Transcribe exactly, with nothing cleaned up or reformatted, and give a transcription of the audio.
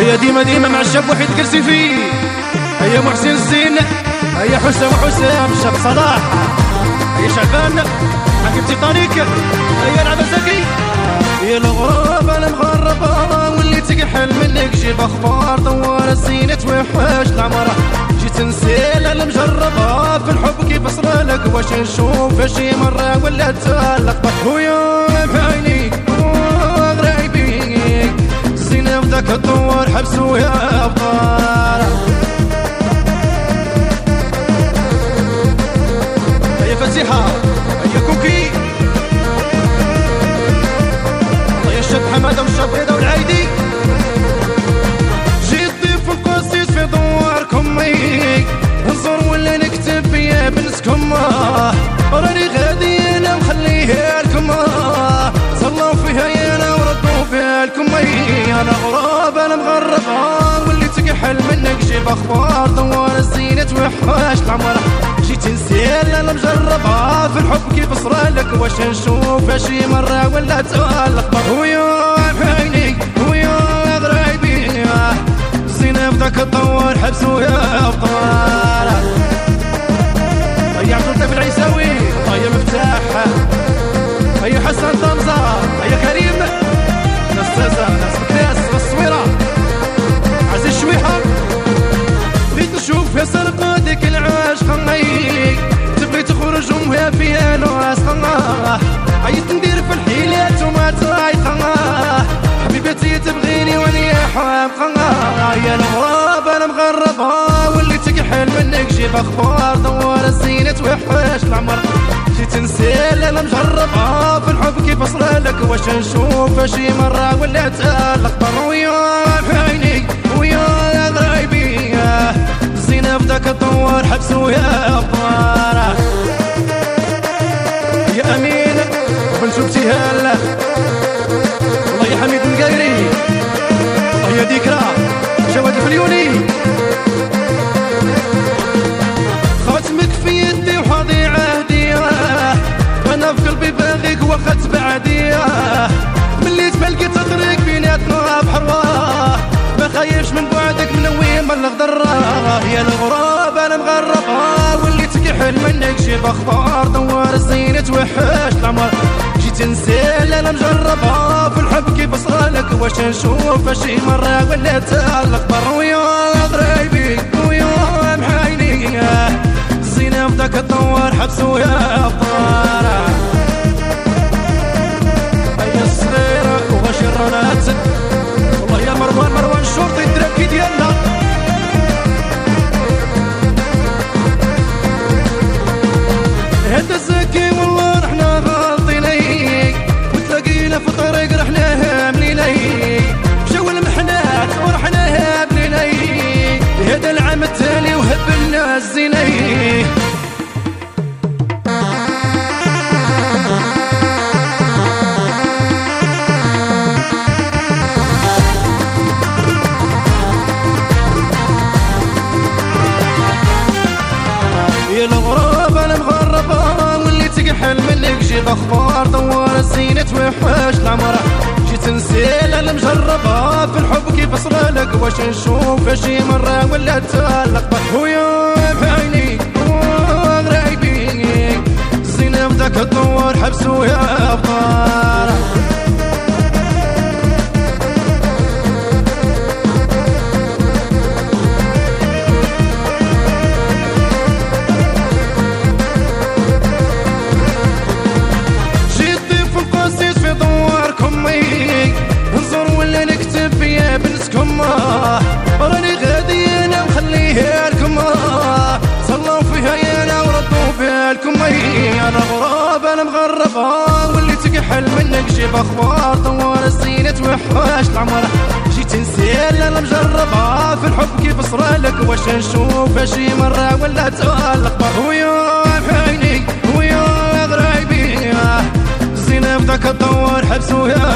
هيا ديما ديما مع الشاب وحيد كرسي فيه. هيا محسن الزين، هيا حسام وحسام الشاب صلاح، هيا شعبان حكمتي طريق، هيا لعبة زكي. يا الغراب انا مغربة وليت كحل منك، جيب اخبار دوار الزينة توحش العمرة، جيت نسيل المجربة في الحب كيف اصرالك، واش نشوف شي مرة ولا تالق خويا بعيني وغرايبيك، الزينة في ذاك الدور حبسو يا ابطال. هيا فتيحة، هيا كوكي، هيا الشاب حمادة والشاب رضا والعايدي، جيت ضيف القصيص في دواركم، نزور ولا نكتب فيا بنسكم، راني غادي انا مخليها لكم، صلوا فيها انا وردوا فيها لكم. انا غراب انا مغربة وليت كحل منك، جيب اخبار دوار الزينة وحاش العمرة، جيت نسيل انا مجربة في الحب كيف صرالك، واش نشوف شي مرة ولا تالق ويا بعيني ويا غرايبي، الزينة في ذاك الدور حبسو يا ابطال. هيا عبد اللطيف العيساوي، هيا مفتاح، هيا حسن طنزة، هيا كريم، ناس سازا، ناس مكناس، ناس الصويرة، عزيز الشويحة، بغيت نشوف يا سرقة ديك العاشقة، تبغي تخرج وهي فيها نواسخة، عيط ندير في الحيلات وما ترايخة، حبيبتي تبغيني واني حامقة. يا الغراب انا مغربة وليت كحل منك، جيب اخبار دوار الزينة وحاش العمر، جيت نسيل انا مجربة في الحب كيف اصرالك، واش نشوف شي مرة ولا تالق ويا بعيني ويا غرايبي، الزينة في ذاك الدور حبسو يا ابطال. يا امين بنت ابتهال، الله يا حميد القايري، الله يا ذكرى جواد الفليوني، خاتمك في يدي وحاضي عهدي، وانا في قلبي باغيك واخا بعدي، ملي تبلقي تطريق بيناتنا بحرواه، ما خايفش من بعدك منوي من الغدر. يا الغراب انا مغربة وليت كحل منك، جيب اخبار دوار الزينة وحاش العمر، جيت نسيل انا مجربة في الحب كيف صالك، واش نشوف شي مرة ولا تالق ويا غرايبي ويا محايني، الزينة في ذاك الدور حبسو يا ابطال. هيا الصغيرة وغاشي الرونات، والله يا مروان مروان الشرطي الدراكي ديالنا، هدا الزكي والله رحنا غالطيني، وتلاقينا في الطريق رحنا هامليني، مشاو المحنات ورحنا هامليني، هدا العام التالي وهبلنا الزيني. يا الغراب انا مغربة وليت كحل منك، جيب اخبار دوار الزينة وحاش العمرة، جيت نسيل المجربة في الحب كيف اصرالك، واش نشوف شي مرة ولا تالق ويا بعيني وغرايبي، الزينة في ذاك الدور حبسو يا ابطال. نزور ولا نكتب فيا بنسكم، راني غادي انا مخليها لكم، صلوا فيها انا وردوا فيها لكم. انا غراب انا مغربة وليت كحل منك، جيب اخبار دوار الزينة وحاش العمرة، جيت نسيل انا مجربة في الحب كيف صرالك، واش نشوف شي مرة ولا تالق ويا بعيني ويا غرايبي، الزينة في ذاك الدور حبسو يا